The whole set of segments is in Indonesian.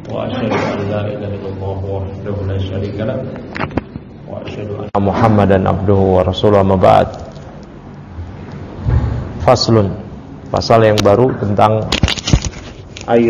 وأشهد أن لا إله إلا الله وحده لا شريك له وأشهد أن محمدا عبده ورسوله. أما بعد. Faslun, pasal yang baru tentang air.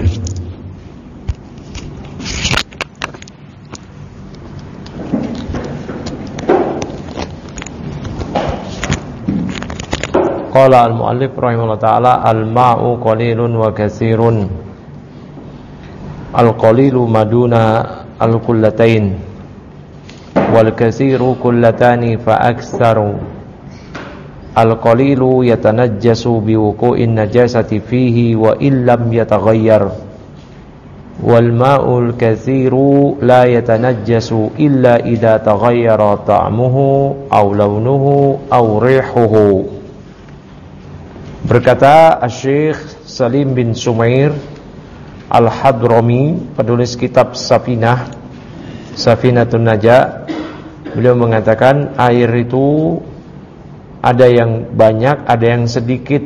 Qala al-muallif rahimahullah ta'ala, al-ma'u qalilun wa katsirun. Al-qalilu maduna al-kullatain wal katsiru kullatani fa aktsaru. Al-qalilu yatanajjasu biwuqu'in najasati fihi wa illam yataghayyar. Wal ma'ul katsiru la yatanajjasu illa idza taghayyara ta'muhu aw launuhu aw rihuhu. Berkata Asy-Syaikh Salim bin Sumair Al-Hadrami, penulis kitab Safinatun Najah, beliau mengatakan air itu ada yang banyak, ada yang sedikit.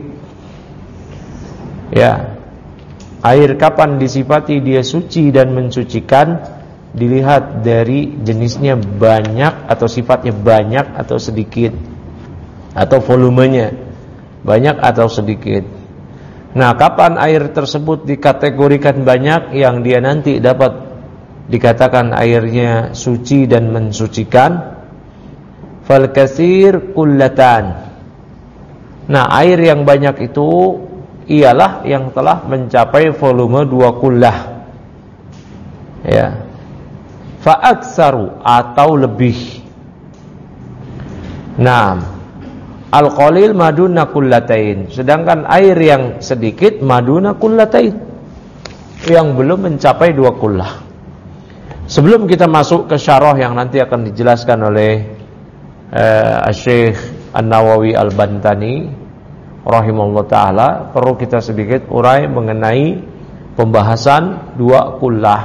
Ya. Air kapan disifati dia suci dan mensucikan dilihat dari jenisnya banyak atau sifatnya banyak atau sedikit, atau volumenya banyak atau sedikit. Nah, kapan air tersebut dikategorikan banyak, yang dia nanti dapat dikatakan airnya suci dan mensucikan. Fal katsir kullatan. Nah, air yang banyak itu ialah yang telah mencapai volume 2 kullah. Ya. Fa aktsaru atau lebih. Nah, al-qalil maduna kullatain, sedangkan air yang sedikit maduna kullatain, yang belum mencapai 2 kullah. Sebelum kita masuk ke syarah yang nanti akan dijelaskan oleh Syekh An-Nawawi Al-Bantani rahimahullah ta'ala, perlu kita sedikit urai mengenai pembahasan 2 kullah.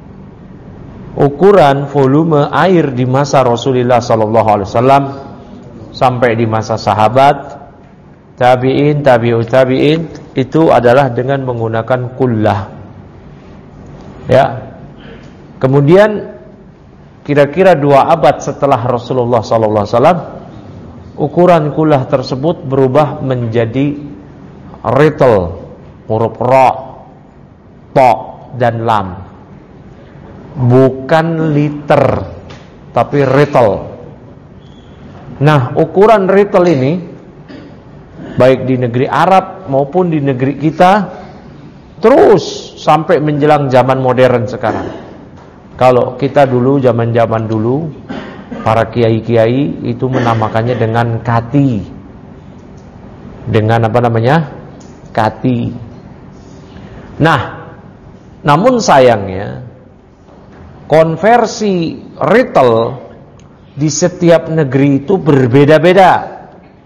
Ukuran volume air di masa Rasulullah SAW sampai di masa sahabat, tabi'in, tabi'ut tabi'in, itu adalah dengan menggunakan kullah. Ya. Kemudian kira-kira 2 abad setelah Rasulullah SAW, ukuran kullah tersebut berubah menjadi rital, huruf ra, ta dan lam. Bukan liter, tapi rital. Nah, ukuran rital ini baik di negeri Arab maupun di negeri kita terus sampai menjelang zaman modern sekarang. Kalau kita dulu, zaman-zaman dulu, para kiai-kiai itu menamakannya dengan kati. Dengan apa namanya? Kati. Nah, namun sayangnya konversi rital di setiap negeri itu berbeda-beda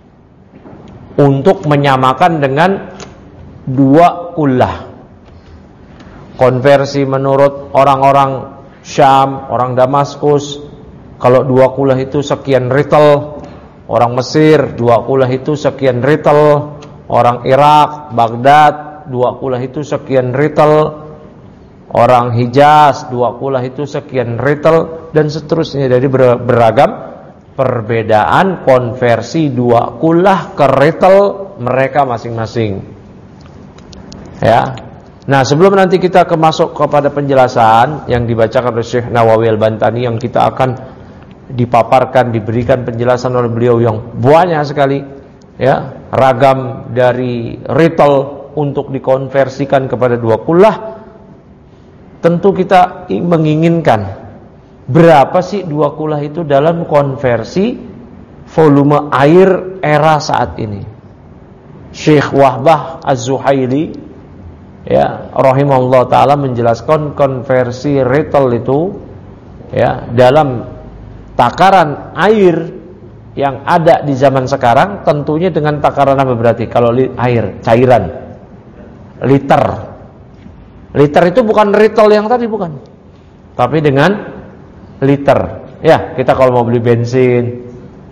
untuk menyamakan dengan 2 kullah. Konversi menurut orang-orang Syam, orang Damaskus, kalau 2 kullah itu sekian rital. Orang Mesir 2 kullah itu sekian rital. Orang Irak, Baghdad 2 kullah itu sekian rital. Orang Hijaz 2 kullah itu sekian rital, dan seterusnya. Dari beragam perbedaan konversi 2 kullah ke rital mereka masing-masing. Ya. Nah, sebelum nanti kita masuk kepada penjelasan yang dibacakan oleh Syekh Nawawi Al-Bantani, yang kita akan dipaparkan, diberikan penjelasan oleh beliau yang banyak sekali, ya, ragam dari rital untuk dikonversikan kepada 2 kullah. Tentu kita menginginkan berapa sih 2 kullah itu dalam konversi volume air era saat ini. Syekh Wahbah Az-Zuhaili, ya, rahimahullah ta'ala, menjelaskan konversi rital itu, ya, dalam takaran air yang ada di zaman sekarang, tentunya dengan takaran apa berarti? Kalau air cairan, liter. Liter itu bukan rital yang tadi, bukan, tapi dengan liter. Ya, kita kalau mau beli bensin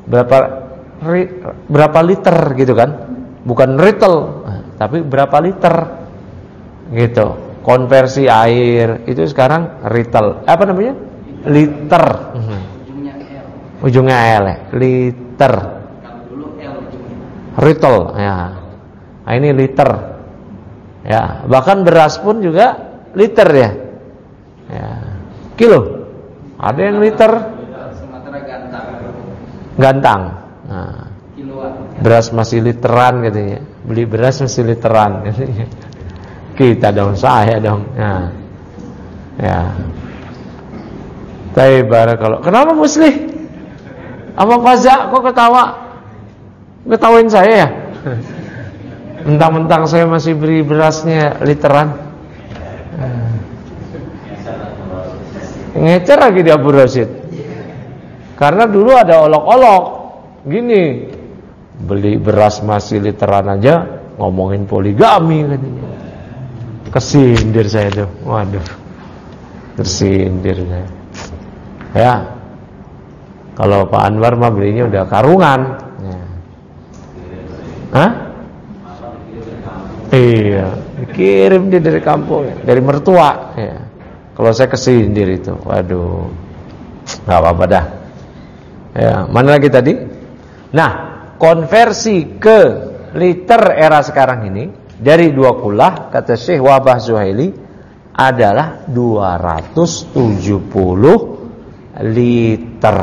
berapa liter gitu kan, bukan rital, tapi berapa liter gitu. konversi air itu sekarang liter. Apa namanya? Liter. Ujungnya L ya. Liter. Ritel ya. Nah, ini liter. Ya, bahkan beras pun juga liter ya. Ya. Kilo. Ada yang liter. Gantang. Nah, beras masih literan katanya. Beli beras masih literan katanya. Kita dong, saya dong. Nah. Ya. Tapi barakallahu. Kenapa Muslih? Apa Faza kok ketawa? Ketawain saya ya? Mentang-mentang saya masih beli berasnya literan. Ngecer lagi di Abu Rasid. Karena dulu ada olok-olok gini, beli beras masih literan aja ngomongin poligami katanya. Kesindir saya tuh. Waduh. Tersindir saya. Ya. Kalau Pak Anwar mah belinya udah karungan. Ya. Hah? Iya, dikirim dia dari kampung, dari mertua ya. Kalau saya kesindir itu, waduh, nggak apa-apa dah. Ya, mana lagi tadi? Nah, konversi ke liter era sekarang ini dari 2 kullah kata Syekh Wahbah Zuhaili adalah 270 liter.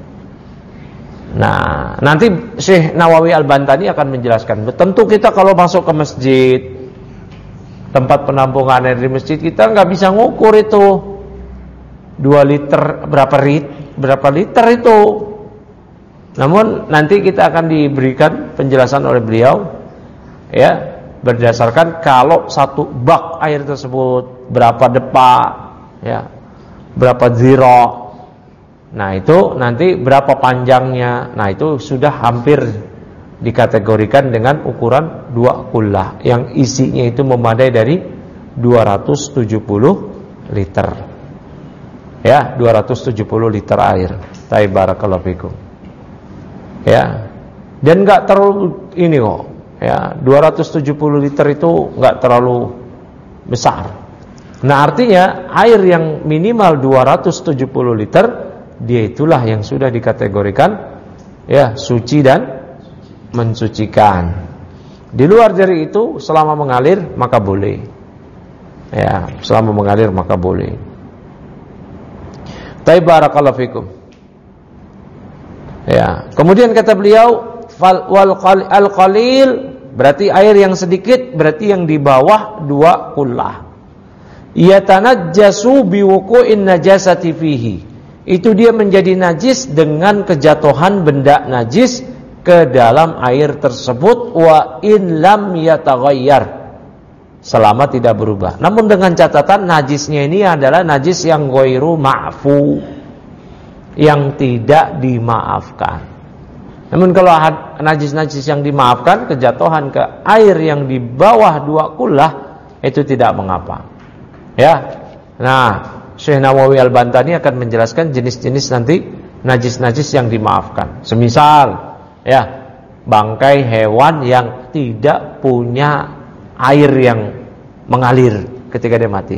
Nah, nanti Syekh Nawawi Al-Bantani akan menjelaskan. Tentu kita kalau masuk ke masjid, tempat penampungan air di masjid, kita nggak bisa ngukur itu 2 liter berapa liter itu. Namun nanti kita akan diberikan penjelasan oleh beliau ya, berdasarkan kalau 1 bak air tersebut berapa depa ya, berapa zira. Nah, itu nanti berapa panjangnya. Nah, itu sudah hampir dikategorikan dengan ukuran 2 kullah yang isinya itu memadai dari 270 liter. Ya, 270 liter air. Barakallahu fikum. Ya. Dan enggak terlalu ini kok. Ya, 270 liter itu enggak terlalu besar. Nah, artinya air yang minimal 270 liter dia itulah yang sudah dikategorikan ya suci dan mensucikan. Di luar dari itu selama mengalir maka boleh. Ya, selama mengalir maka boleh. Barakallahu fikum. Ya, kemudian kata beliau al-qalil berarti air yang sedikit, berarti yang di bawah 2 kullah. Yatanajjasu biwuqu'in najasati fihi. Itu dia menjadi najis dengan kejatuhan benda najis ke dalam air tersebut wa in lam yataghayyar, selama tidak berubah. Namun dengan catatan najisnya ini adalah najis yang ghairu ma'fu, yang tidak dimaafkan. Namun kalau najis-najis yang dimaafkan, kejatuhan ke air yang di bawah 2 kullah itu tidak mengapa. Ya. Nah, Syekh Nawawi Al-Bantani akan menjelaskan jenis-jenis nanti najis-najis yang dimaafkan. Semisal ya, bangkai hewan yang tidak punya air yang mengalir ketika dia mati.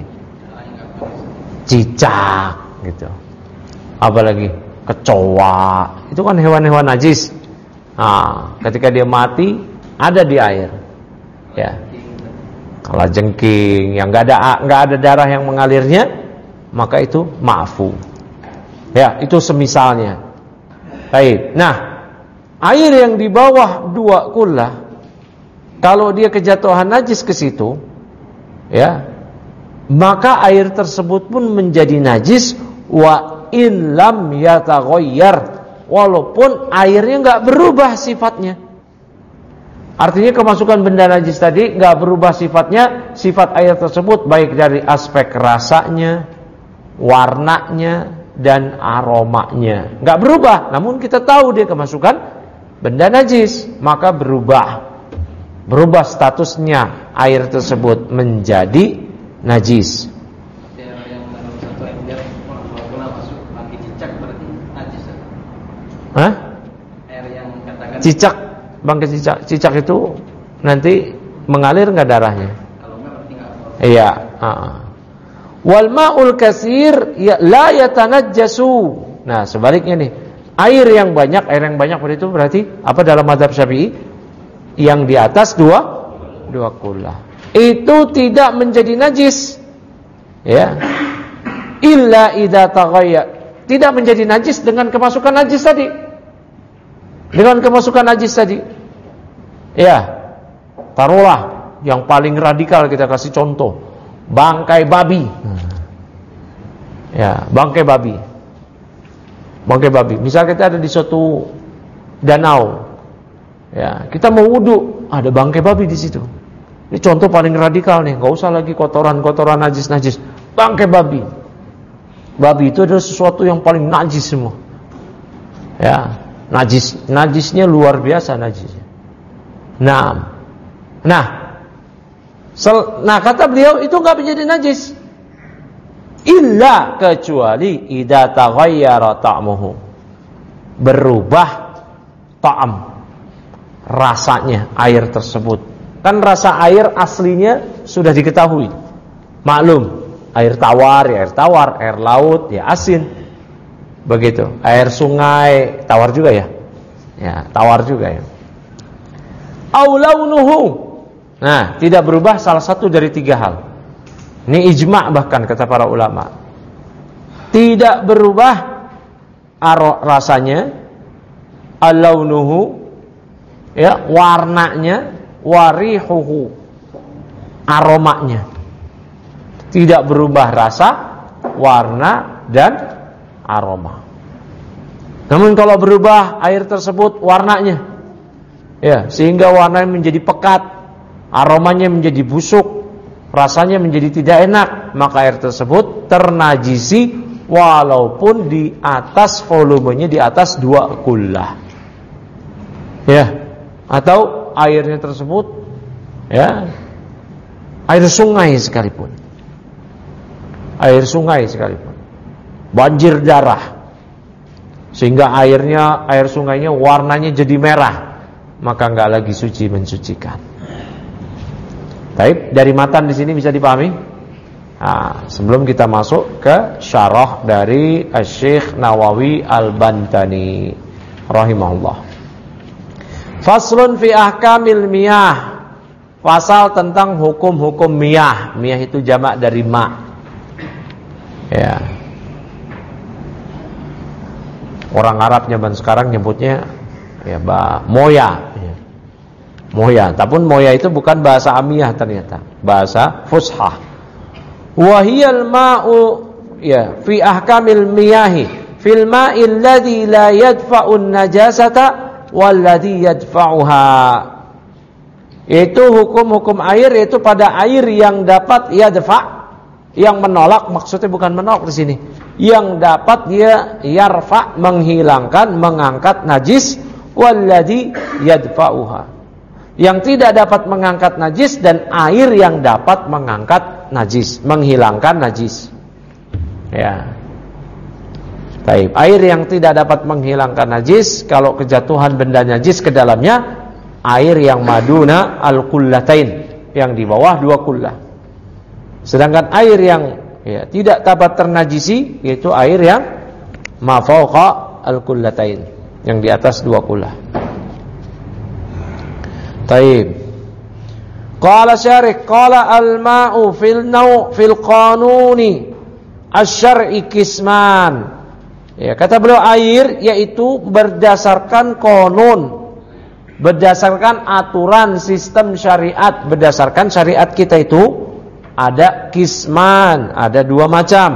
Cicak gitu. Apalagi kecoa, itu kan hewan-hewan najis. Nah, ketika dia mati ada di air. Ya. Kalajengking yang enggak ada darah yang mengalirnya, maka itu ma'fu. Ya, itu semisalnya. Baik. Nah, air yang di bawah 2 kullah kalau dia kejatuhan najis ke situ, ya, maka air tersebut pun menjadi najis wa in lam yataghayyar, walaupun airnya enggak berubah sifatnya. Artinya kemasukan benda najis tadi enggak berubah sifatnya, sifat air tersebut baik dari aspek rasanya, warnanya dan aromanya enggak berubah. Namun kita tahu dia kemasukan benda najis, maka berubah statusnya air tersebut menjadi najis. Hah? Cicak, bangkai cicak itu nanti mengalir nggak darahnya? Kalau enggak berarti enggak. Iya. Wal ma'ul katsir la yatanajjasu. Nah, sebaliknya nih. Air yang banyak itu berarti apa dalam mazhab Syafi'i? Yang di atas dua kullah. Itu tidak menjadi najis. Ya. Illa idza taghayyar. Tidak menjadi najis dengan kemasukan najis tadi. Dengan kemasukan najis tadi. Ya. Taruhlah yang paling radikal kita kasih contoh. Bangkai babi. Ya, bangkai babi. Bangkai babi. Misal kita ada di suatu danau. Ya, kita mau wudu, ada bangkai babi di situ. Ini contoh paling radikal nih, enggak usah lagi kotoran-kotoran najis-najis. Bangkai babi. Babi itu adalah sesuatu yang paling najis semua. Ya, najisnya luar biasa najisnya. Nah, kata beliau itu enggak menjadi najis. Illa kecuali idza taghayyara ta'muhu. Berubah ta'am, rasanya air tersebut. Kan rasa air aslinya sudah diketahui. Maklum, air tawar ya air tawar, air laut ya asin. Begitu. Air sungai tawar juga ya. Ya, tawar juga ya. Au launuhu. Nah, tidak berubah salah satu dari 3 hal. Ini ijma' bahkan kata para ulama. Tidak berubah rasanya, al-launuhu ya, warnanya, warihuhu, aromanya. Tidak berubah rasa, warna dan aroma. Namun kalau berubah air tersebut warnanya, ya, sehingga warnanya menjadi pekat, aromanya menjadi busuk, rasanya menjadi tidak enak, maka air tersebut ternajisi walaupun di atas volumenya di atas 2 kullah. Ya, atau airnya tersebut ya air sungai sekalipun. Air sungai sekalipun. Banjir darah. Sehingga air sungainya warnanya jadi merah, maka enggak lagi suci mensucikan. Baik, dari matan di sini bisa dipahami? Nah, sebelum kita masuk ke syarah dari Asy-Syaikh Nawawi Al-Bantani rahimahullah. Faslun fi ahkamil miyah. Pasal tentang hukum-hukum miyah. Miyah itu jamak dari ma. Ya. Orang Arab zaman sekarang nyebutnya ya moya. Moya, tapi moya itu bukan bahasa amiyah ternyata, bahasa fushah. Wahiyal ma'u ya fi ahkamil miyahi fil ma'il ladzi la yadfa'un najasata wal ladzi yadfa'uha. Itu hukum-hukum air, yaitu pada air yang dapat yadfa', yang menolak, maksudnya bukan menolak di sini, yang dapat dia yarfa', menghilangkan, mengangkat najis, wal ladzi yadfa'uha, yang tidak dapat mengangkat najis, dan air yang dapat mengangkat najis, menghilangkan najis. Ya. Baik, air yang tidak dapat menghilangkan najis, kalau kejatuhan benda najis ke dalamnya, air yang maduna al-qullatain, yang di bawah 2 kullah. Sedangkan air yang ya, tidak dapat ternajisi, yaitu air yang ma fawqa al-qullatain, yang di atas 2 kullah. Taib. Qala syarih, qala al-ma'u fil qanuni asy-syar'i qisman. Ya, kata beliau air yaitu berdasarkan konun, berdasarkan aturan sistem syariat, berdasarkan syariat kita itu ada qisman, ada 2 macam.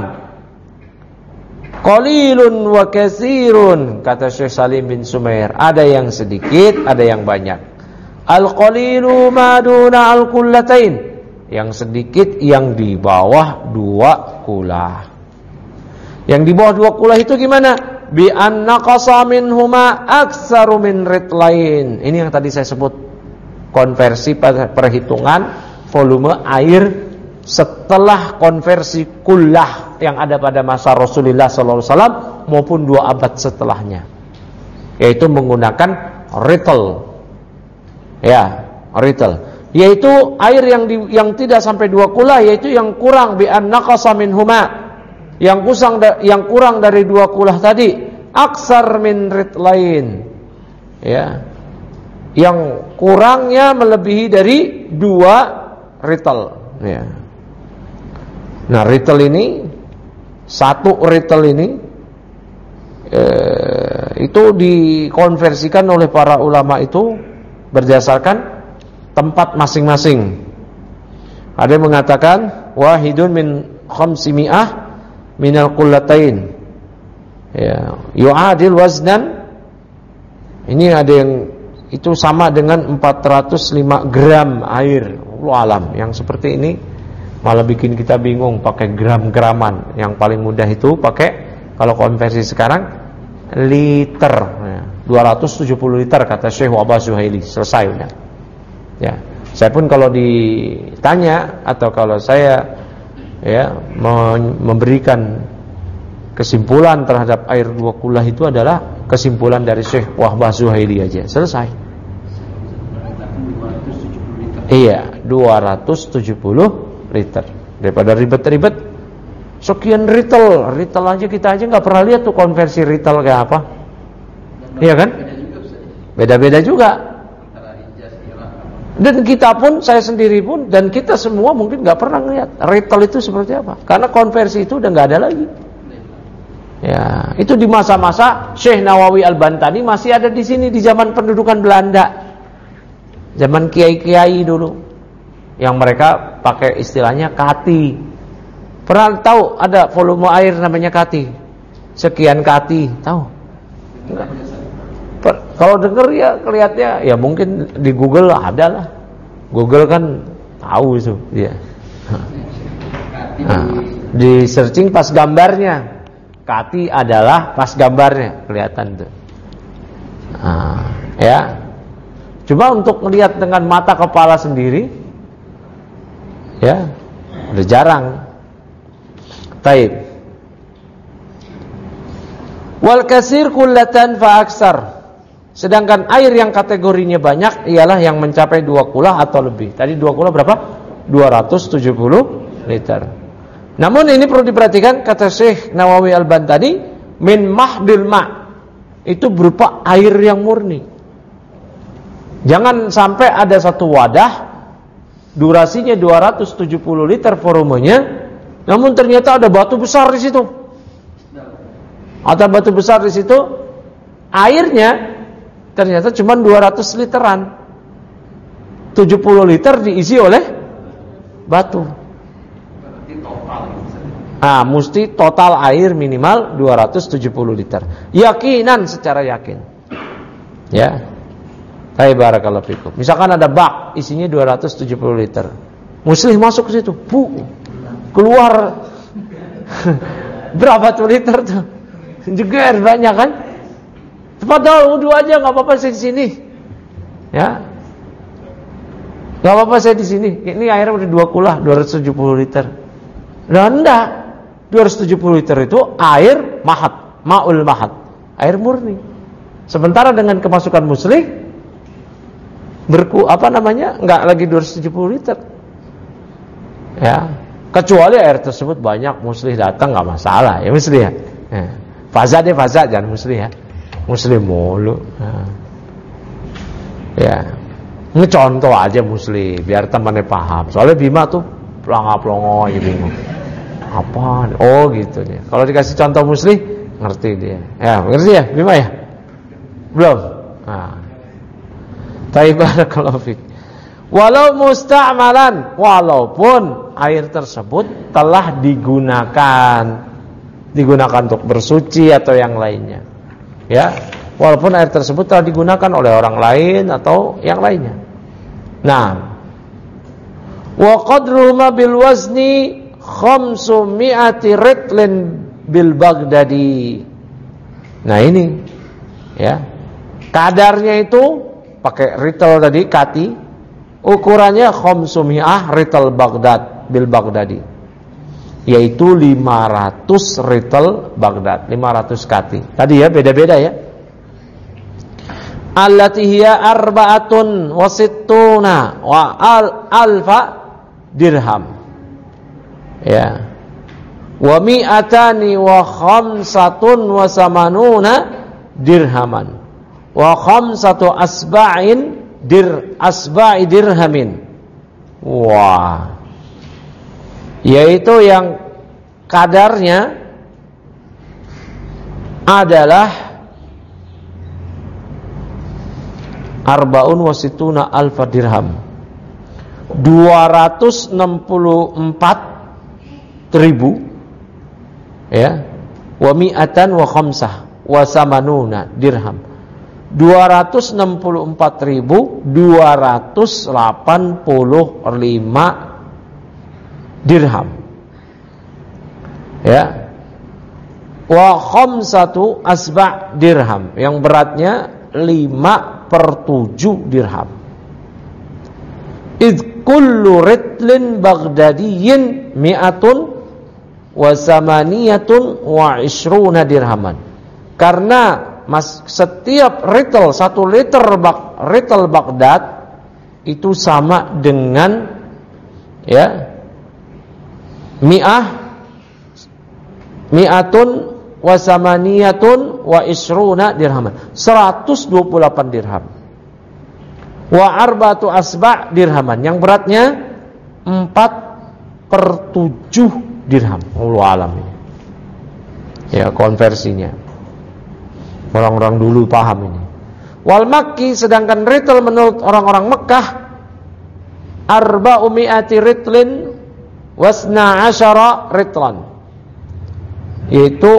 Qalilun wa katsirun, kata Syekh Salim bin Sumair, ada yang sedikit, ada yang banyak. Al-qalilu maduna al-qullatain, yang sedikit yang di bawah 2 kullah. Yang di bawah 2 kullah itu gimana? Bi anna qasa minhuma aktsaru min ritlain. Ini yang tadi saya sebut, konversi perhitungan volume air setelah konversi kullah yang ada pada masa Rasulullah sallallahu alaihi wasallam maupun 2 abad setelahnya, yaitu menggunakan ritl. Ya, ritl. yaitu air yang tidak sampai 2 kula, yaitu yang kurang bi an naqasa minhuma, yang kurang dari 2 kulah tadi, aksar min ritlain, ya, yang kurangnya melebihi dari 2 ritel, ya. Nah, ritel ini, 1 ritel ini itu dikonversikan oleh para ulama itu berdasarkan tempat masing-masing. Ada yang mengatakan wahidun min khamsimi'ah minal qullatain, ya, yu'adil waznan. Ini ada yang itu sama dengan 405 gram air. Wallahu alam, yang seperti ini malah bikin kita bingung pakai gram-graman. Yang paling mudah itu pakai, kalau konversi sekarang, liter, ya, 270 liter kata Syekh Wahbah Zuhaili, selesai udah. Ya, saya pun kalau ditanya atau kalau saya, ya, memberikan kesimpulan terhadap air 2 kulah itu adalah kesimpulan dari Syekh Wahbah Zuhaili aja, selesai. Iya, 270 liter. Daripada ribet-ribet sekian ritel aja, kita aja nggak pernah lihat tuh konversi ritel kayak apa. Iya kan? Beda-beda juga. Dan kita pun, saya sendiri pun, dan kita semua mungkin nggak pernah ngeliat ritel itu seperti apa, karena konversi itu udah nggak ada lagi. Ya, itu di masa-masa Syekh Nawawi Al-Bantani masih ada di sini, di zaman pendudukan Belanda, zaman kiai-kiai dulu, yang mereka pakai istilahnya kati. Pernah tahu ada volume air namanya kati? Sekian kati, tahu? Enggak. Kalau dengar ya kelihatannya, ya mungkin di Google ada lah. Google kan tahu itu dia. Nah, di searching pas gambarnya, kati adalah pas gambarnya kelihatan tuh. Nah, ya. Cuma untuk melihat dengan mata kepala sendiri, ya, udah jarang. Taib. Wal kasir kullatan fa aksar. Sedangkan air yang kategorinya banyak ialah yang mencapai 2 kulah atau lebih. Tadi 2 kulah berapa? 270 liter. Namun ini perlu diperhatikan, kata Syekh Nawawi Al-Bantani, min mahdil ma', itu berupa air yang murni. Jangan sampai ada satu wadah durasinya 270 liter volumenya, namun ternyata ada batu besar di situ. Ada batu besar di situ, airnya ternyata cuma 200 literan. 70 liter diisi oleh batu. Mesti total air minimal 270 liter. Yakinan, secara yakin. Ya. Hai barakallahu fikum. Misalkan ada bak isinya 270 liter. Muslim masuk ke situ, keluar berapa tuh liter tuh? Juga banyak kan? Padahal wudu aja nggak apa-apa saya di sini, ya, nggak apa-apa saya di sini. Ini airnya udah 2 kulah, 270 liter. Nah, enggak, 270 liter itu air mahat, ma'ul mahat, air murni. Sementara dengan kemasukan muslih nggak lagi 270 liter, ya. Kecuali air tersebut banyak muslih datang, nggak masalah, ya muslih ya. Faza jangan muslih ya. Muslim mulu. Ya. Ngecontoh aja muslim biar temannya paham. Soalnya Bima tuh pelongo-pelongo gitu bingung. Apaan? Oh gitu dia. Kalau dikasih contoh muslim ngerti dia. Ya, ngerti ya Bima ya? Belum? Nah. Barakallahu fik. Walau musta'malan, walaupun air tersebut telah digunakan untuk bersuci atau yang lainnya. Ya, walaupun air tersebut telah digunakan oleh orang lain atau yang lainnya. Nah, wa qadruhuma bil wazni 500 ritlin bil Baghdadi. Nah ini, ya, kadarnya itu pakai ritel tadi, kati, ukurannya 500 ritel Baghdad bil Baghdadi, yaitu 500 ritel Baghdad, 500 kati. Tadi ya beda-beda ya. allati hiya arba'atun wa sittuna wa alfa dirham. Ya. Wa mi'atani wa khamsatun wa samanuna dirhaman. Wa khamsatu asba'i dirhamin. Wah. Yaitu yang kadarnya adalah arba'un wa situna alfa dirham, 264.000, ya, wa mi'atan wa khamsah wa samanuna dirham, 264.285 dirham, ya. Wa khamsatu asba' dirham, yang beratnya 5/7 dirham. Id kullu ritlin baghdadiyyin mi'atun wa samaniyatun wa ishruna dirhaman. Karena setiap ritel, 1 liter ritel Baghdad itu sama dengan, ya, mi'atun wa samaniyatun wa ishruna dirhaman, 128 dirham. Wa arba'atu asba' dirhaman, yang beratnya 4/7 dirham. Wallahu alam ini. Ya, konversinya. Orang-orang dulu paham ini. Wal Makki, sedangkan ritel menurut orang-orang Mekah, arba'u mi'ati ritlin wasna asyara ritlan, yaitu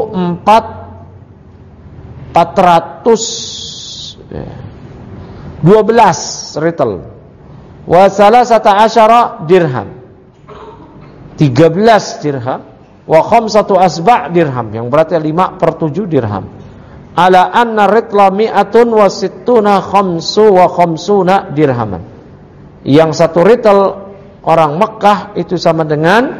412 ritel. Wa salasata asyara dirham, 13 dirham. Wa khamsatu asba' dirham, yang berarti 5/7 dirham. Ala anna ritla mi'atun wa sittuna khamsuna dirhaman, yang 1 ritel orang Mekah itu sama dengan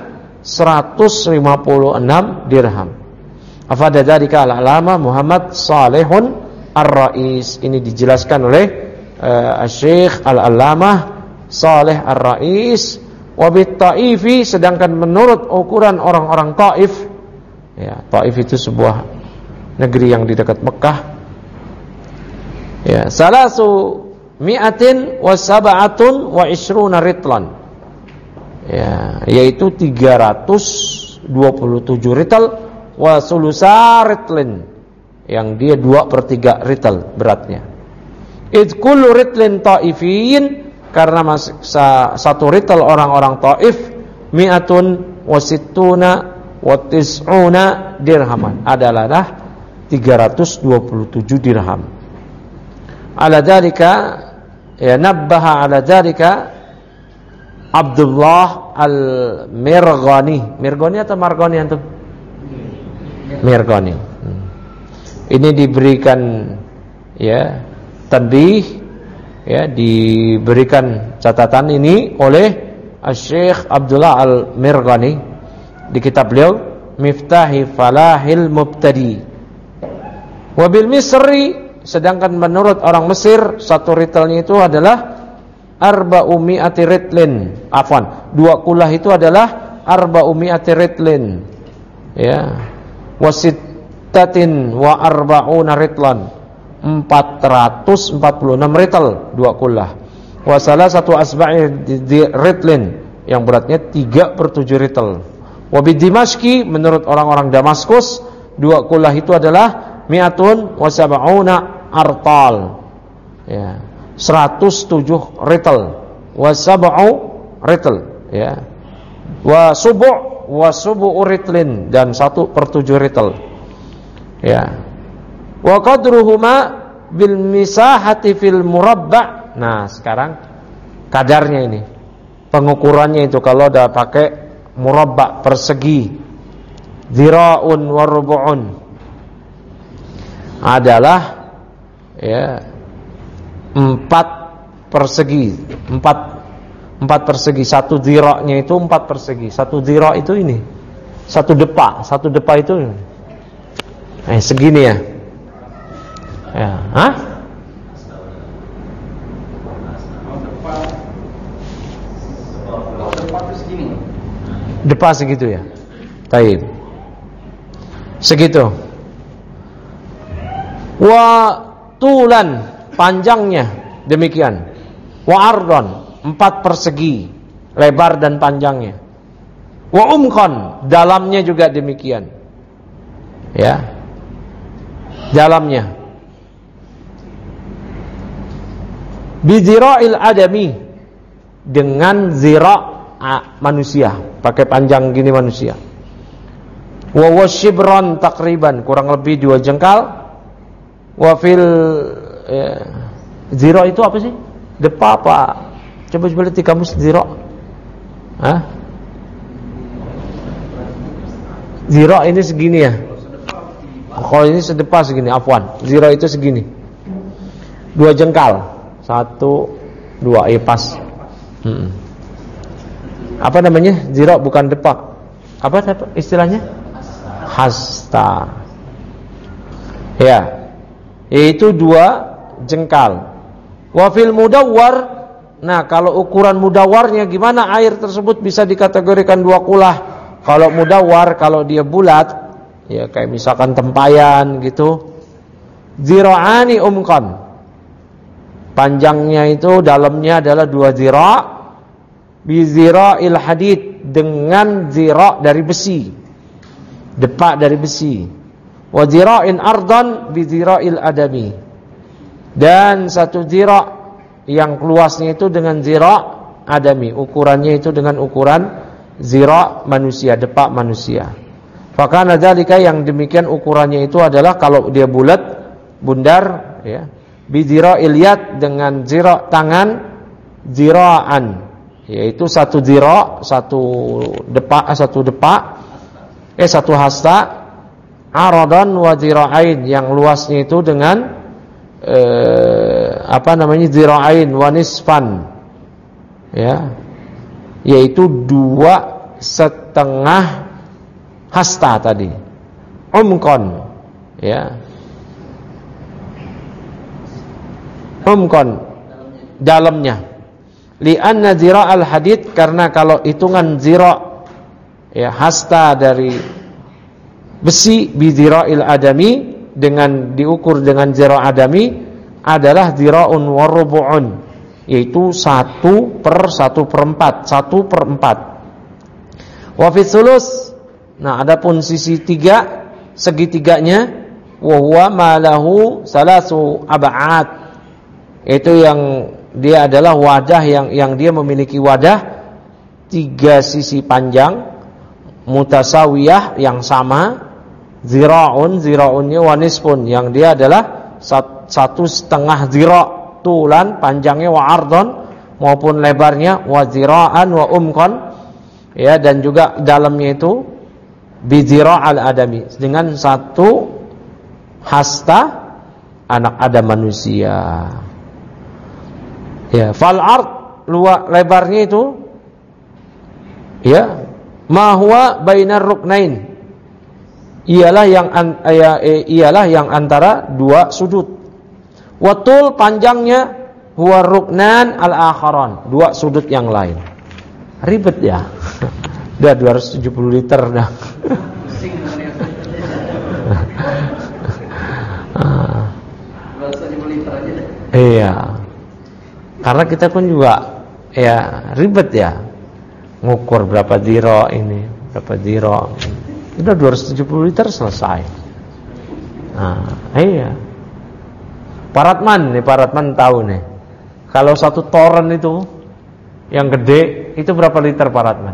156 dirham. Afada dzalika al-alama Muhammad Salihun Ar-Rais. Ini dijelaskan oleh Syekh Al-Allamah Salih Ar-Rais. Wa bit-Taifi, sedangkan menurut ukuran orang-orang Taif, ya, Taif itu sebuah negeri yang di dekat Mekah, ya, salasu mi'atin wa sab'atun wa ishruna ritlan, ya, yaitu 327 ritel. Wa sulusa ritlin, yang dia 2/3 ritel beratnya. Id kullu ritlin ta'ifiyin, karena 1 ritel orang-orang Taif, mi'atun wa sittuna wa tis'una dirhaman, adalah 327 dirham. Ala dzalika, ya, nabbaha ala dzalika Abdullah Al-Mirghani. Mirghani atau Marghani antum? Mirghani. Ini diberikan, ya, tanbih, ya, diberikan catatan ini oleh Syekh Abdullah Al-Mirghani di kitab beliau Miftahi Falahil Mubtadi. Wabil Misri, sedangkan menurut orang Mesir 1 ritelnya itu adalah arba'u mi'ati ritlin. 2 kulah itu adalah arba'u mi'ati ritlin, ya, wasittatin wa arba'una ritlan, 446 ritel 2 kulah. Wa salasatu asba'i ritlin, yang beratnya 3/7 ritel. Wa bi Dimashqi, menurut orang-orang Damaskus 2 kulah itu adalah mi'atun wa sab'una artal, ya, 107 ritel. Wa sab'u ritel, ya, wa subu'u ritlin, dan 1/7 ritel, ya. Wa qadruhuma bil misahati fil murabba'. Nah, sekarang kadarnya ini, pengukurannya itu kalau udah pakai murabba', persegi, dzira'un wa rubu'un, adalah, ya, 4 persegi. 4 persegi. 1 dzira'-nya itu 4 persegi. 1 dzira' itu ini 1 depa. 1 depa itu segini, ya. Ya, Depa segitu ya. Taib. Segitu. Wa tulan, panjangnya demikian. Wa ardon, 4 persegi, lebar dan panjangnya. Wa umqan, dalamnya juga demikian. Ya. Dalamnya. Bizira'il adami, dengan zira' manusia, pakai panjang gini manusia. Wa wasyibran takriban, kurang lebih 2 jengkal. Wa fil zira' itu apa sih? Depa apa? Coba lihat di kamus zira'. Hah? Zira' ini segini ya. Kalau ini sedepa segini, afwan. Zira' itu segini. 2 jengkal. 1, 2, pas. Apa namanya? Zira' bukan depa. Apa istilahnya? Hasta. Ya. Yaitu 2 jengkal. Wa fil mudawwar. Nah, kalau ukuran mudawwarnya gimana air tersebut bisa dikategorikan 2 kulah? Kalau mudawwar, kalau dia bulat, ya kayak misalkan tempayan gitu. Zira'ani umqan. Panjangnya itu dalamnya adalah 2 zira'. Bi zira'il hadid, dengan zira' dari besi, depak dari besi. Wa zira'in ardan bi zira'il adami, dan 1 zira' yang luasnya itu dengan zira' adami, ukurannya itu dengan ukuran zira' manusia, depak manusia. Fakana dzalika, yang demikian ukurannya itu adalah kalau dia bulat, bundar ya, bi zira'il yad, dengan zira' tangan, zira'an, yaitu 1 zira', 1 depak, 1 hasta, aradan wa zira'ain, yang luasnya itu dengan zira'ain wa nisfan, ya, yaitu 2,5 hasta tadi. Umqan, ya. Umqan, dalamnya. Li'anna zira'al hadid, karena kalau hitungan zira', ya, hasta dari besi, bi zira'il adami, dengan diukur dengan zira' adami, adalah zira'un wa rubu'un, yaitu 1/1/4, 1/4. Wa fi thuluts, nah adapun sisi 3, segitiganya, wa huwa ma lahu 3 ab'ad, itu yang dia adalah wadah yang dia memiliki wadah 3 sisi panjang, mutasawiyah, yang sama, zira'unnya wa nisfun, yang dia adalah 1,5 zira' tulan, panjangnya, wa ardon, maupun lebarnya, wa zira'an wa umqan, ya, dan juga dalamnya itu bi zira'al adami, dengan 1 hasta anak Adam manusia. Ya, fal ard, lebarnya itu, ya, ma huwa bainar ruknain, ialah yang antara 2 sudut. Watul, panjangnya, huwa ruknan al-akharan, 2 sudut yang lain. Ribet ya. Udah 270 liter dah. Iya. Karena kita pun juga ya ribet ya, ngukur berapa zira ini, berapa zira. Udah 270 liter selesai. Nah, iya. Paratman tahu nih. Kalau 1 toren itu yang gede itu berapa liter Paratman?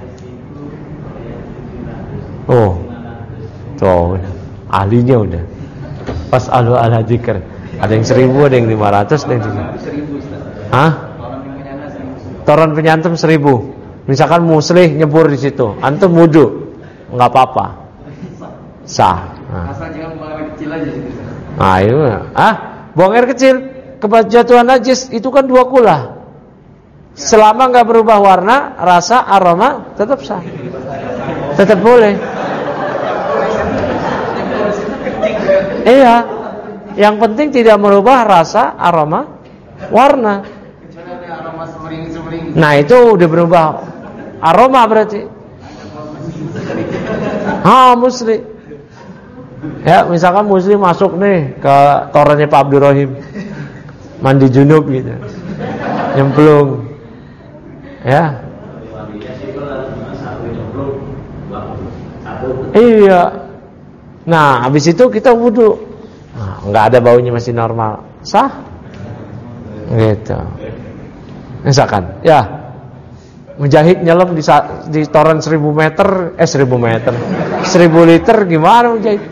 Oh. Tuh, ahlinya udah. Pas ala dzikir. Ada yang 1.000, ada yang 500, ada yang 1.000. Hah? Toren penyantem 1.000. Misalkan muslih nyebur di situ, antum wudu, enggak apa-apa. Sah. Asal jangan buang air kecil aja gitu. Nah, itu. Buang air kecil, kejatuhan najis itu kan 2 kula. Selama enggak berubah warna, rasa, aroma, tetap sah. Tetap boleh. Iya. Yang penting tidak merubah rasa, aroma, warna. Kecuali ada aroma semering-semering. Nah, itu udah berubah aroma berarti. Muslim. Ya, misalkan Muslim masuk nih ke torennya Pak Abdurrahim, mandi junub gitu, nyemplung. Ya. Iya. Nah, habis itu kita wudu. Nah, nggak ada baunya, masih normal, sah. Gitu. Misalkan, ya, mujahid nyelam di toren 1000 meter, 1000 liter, gimana mujahid?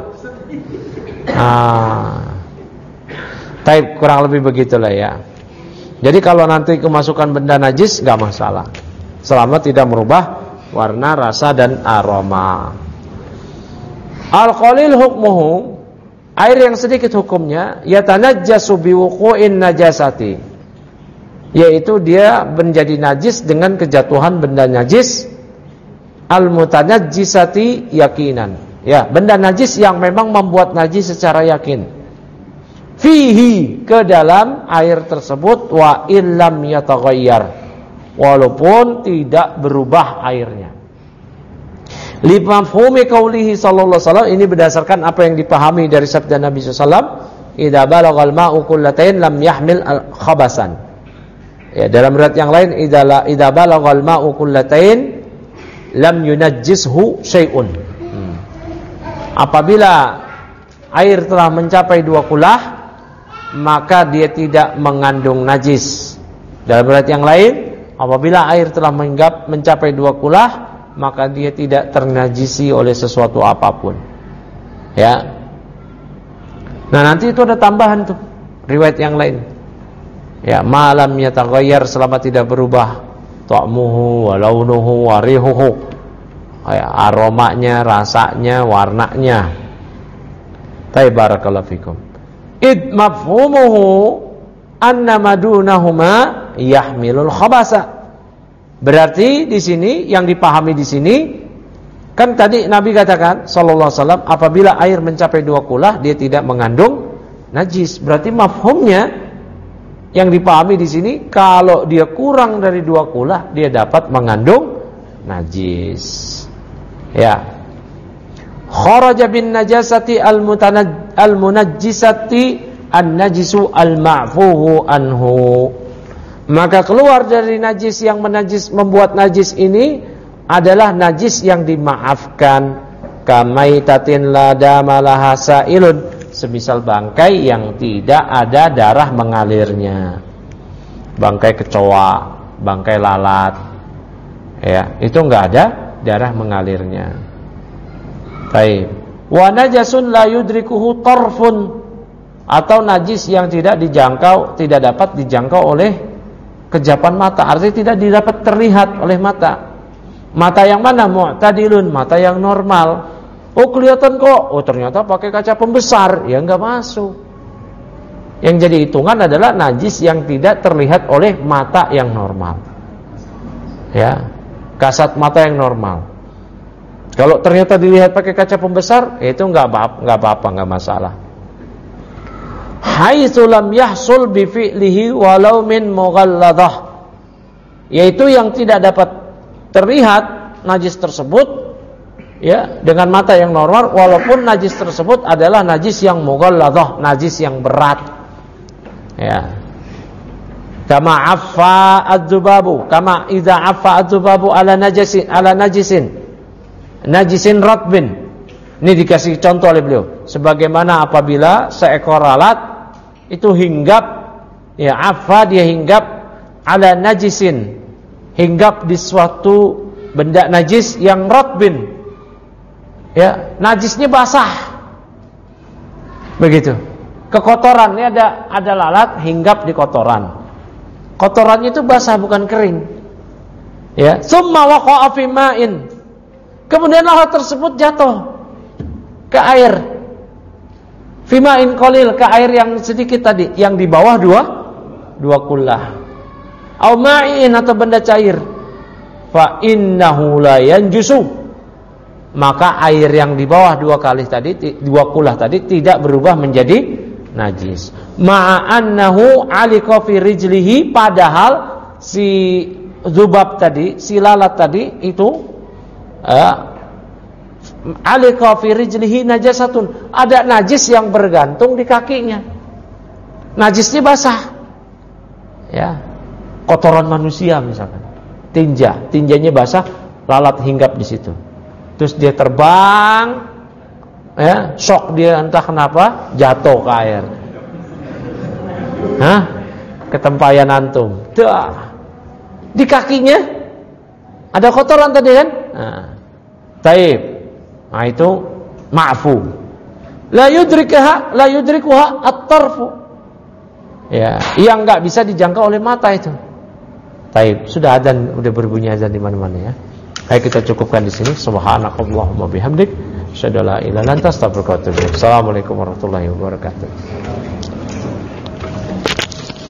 Taib, kurang lebih begitulah ya. Jadi kalau nanti kemasukan benda najis nggak masalah, selama tidak merubah warna, rasa dan aroma. Al-qalil hukmuhu, air yang sedikit hukumnya yatanajjasu biwuqu'in najasati, yaitu dia menjadi najis dengan kejatuhan benda najis. Al-mutanajjisati yakinan, ya, benda najis yang memang membuat najis secara yakin. Fihi, ke dalam air tersebut, wa illam yataghayyar, walaupun tidak berubah airnya. Limafhumi qaulihi sallallahu alaihi wasallam, ini berdasarkan apa yang dipahami dari sabda Nabi sallallahu alaihi wasallam, idza balagal ma'u qullatain lam yahmil khabasan. Ya, dalam riwayat yang lain, idza balagal ma'u qullatain lam yunajjishu syai'un. Apabila air telah mencapai 2 kulah, maka dia tidak mengandung najis. Dalam riwayat yang lain, apabila air telah mencapai 2 kulah, maka dia tidak ternajisi oleh sesuatu apapun. Ya. Nah, nanti itu ada tambahan tuh riwayat yang lain. Ya, malam yataghayyar, selama tidak berubah ta'muhu wa launuhu wa rihuhu. Ya, aromanya, rasanya, warnanya. Barakallahu fikum. Id mafhumuhu anna madunahuma yahmilul khabasa. Berarti di sini yang dipahami di sini, kan tadi Nabi katakan sallallahu alaihi wasallam, apabila air mencapai 2 kulah dia tidak mengandung najis. Berarti mafhumnya yang dipahami di sini, kalau dia kurang dari 2 kulah dia dapat mengandung najis. Ya. Kharaja bin najasati al-munajjisati an-najisu al-ma'fuhu anhu. Maka keluar dari najis yang membuat najis ini adalah najis yang dimaafkan. Kamaitatin la damalaha sailun, semisal bangkai yang tidak ada darah mengalirnya. Bangkai kecoa, bangkai lalat. Ya, itu enggak ada darah mengalirnya. Baik. Wa najasun la yudrikuhu tarfun, atau najis yang tidak dapat dijangkau oleh kejapan mata, artinya tidak dapat terlihat oleh mata. Mata yang mana? Mu'tadilun, mata yang normal. Oh, kelihatan kok. Oh, ternyata pakai kaca pembesar, ya enggak masuk. Yang jadi hitungan adalah najis yang tidak terlihat oleh mata yang normal. Ya, kasat mata yang normal. Kalau ternyata dilihat pakai kaca pembesar, itu enggak apa-apa, enggak masalah. Haitsu lam yahsul bi fi'lihi walau min mughalladah, yaitu yang tidak dapat terlihat najis tersebut, ya, dengan mata yang normal, walaupun najis tersebut adalah najis yang mughalladah, najis yang berat. Ya. Kama affa adzubabu, kama idza affa adzubabu ala najisin ratbin. Ini dikasih contoh oleh beliau, sebagaimana apabila seekor lalat itu hinggap, ya, affa, dia hinggap ala najisin, hinggap di suatu benda najis yang ratbin, ya, najisnya basah. Begitu. Kekotoran, ini ada lalat hinggap di kotoran. Kotorannya itu basah, bukan kering. Ya, summa waqa'a fi ma'in. Kemudian lalat tersebut jatuh ke air. Fi ma'in qalil, ke air yang sedikit tadi, yang di bawah dua kullah. Au ma'in, atau benda cair. Fa innahu la yanjusu. Maka air yang di bawah 2 kullah tadi tidak berubah menjadi najis. Ma'annahu alika fi rijlihi, padahal si zubab tadi, si lalat tadi itu alika fi rijlihi najasatun, ada najis yang bergantung di kakinya. Najisnya basah. Ya. Kotoran manusia misalkan. Tinjanya basah, lalat hinggap di situ. Terus dia terbang, ya, shock dia entah kenapa, jatuh ke air. Hah? Ketempayan antum. Dah. Di kakinya ada kotoran tadi kan? Nah. Taib. Nah itu ma'fu. La yudrikuha at-tarfu. Ya, yang enggak bisa dijangkau oleh mata itu. Taib. Sudah adzan, udah berbunyi adzan di mana-mana ya. Ayo kita cukupkan di sini. Subhanakallahumma bihamdik, asyhadu an la ilaha illa anta, astaghfiruka wa atubu ilaik. Assalamualaikum warahmatullahi wabarakatuh.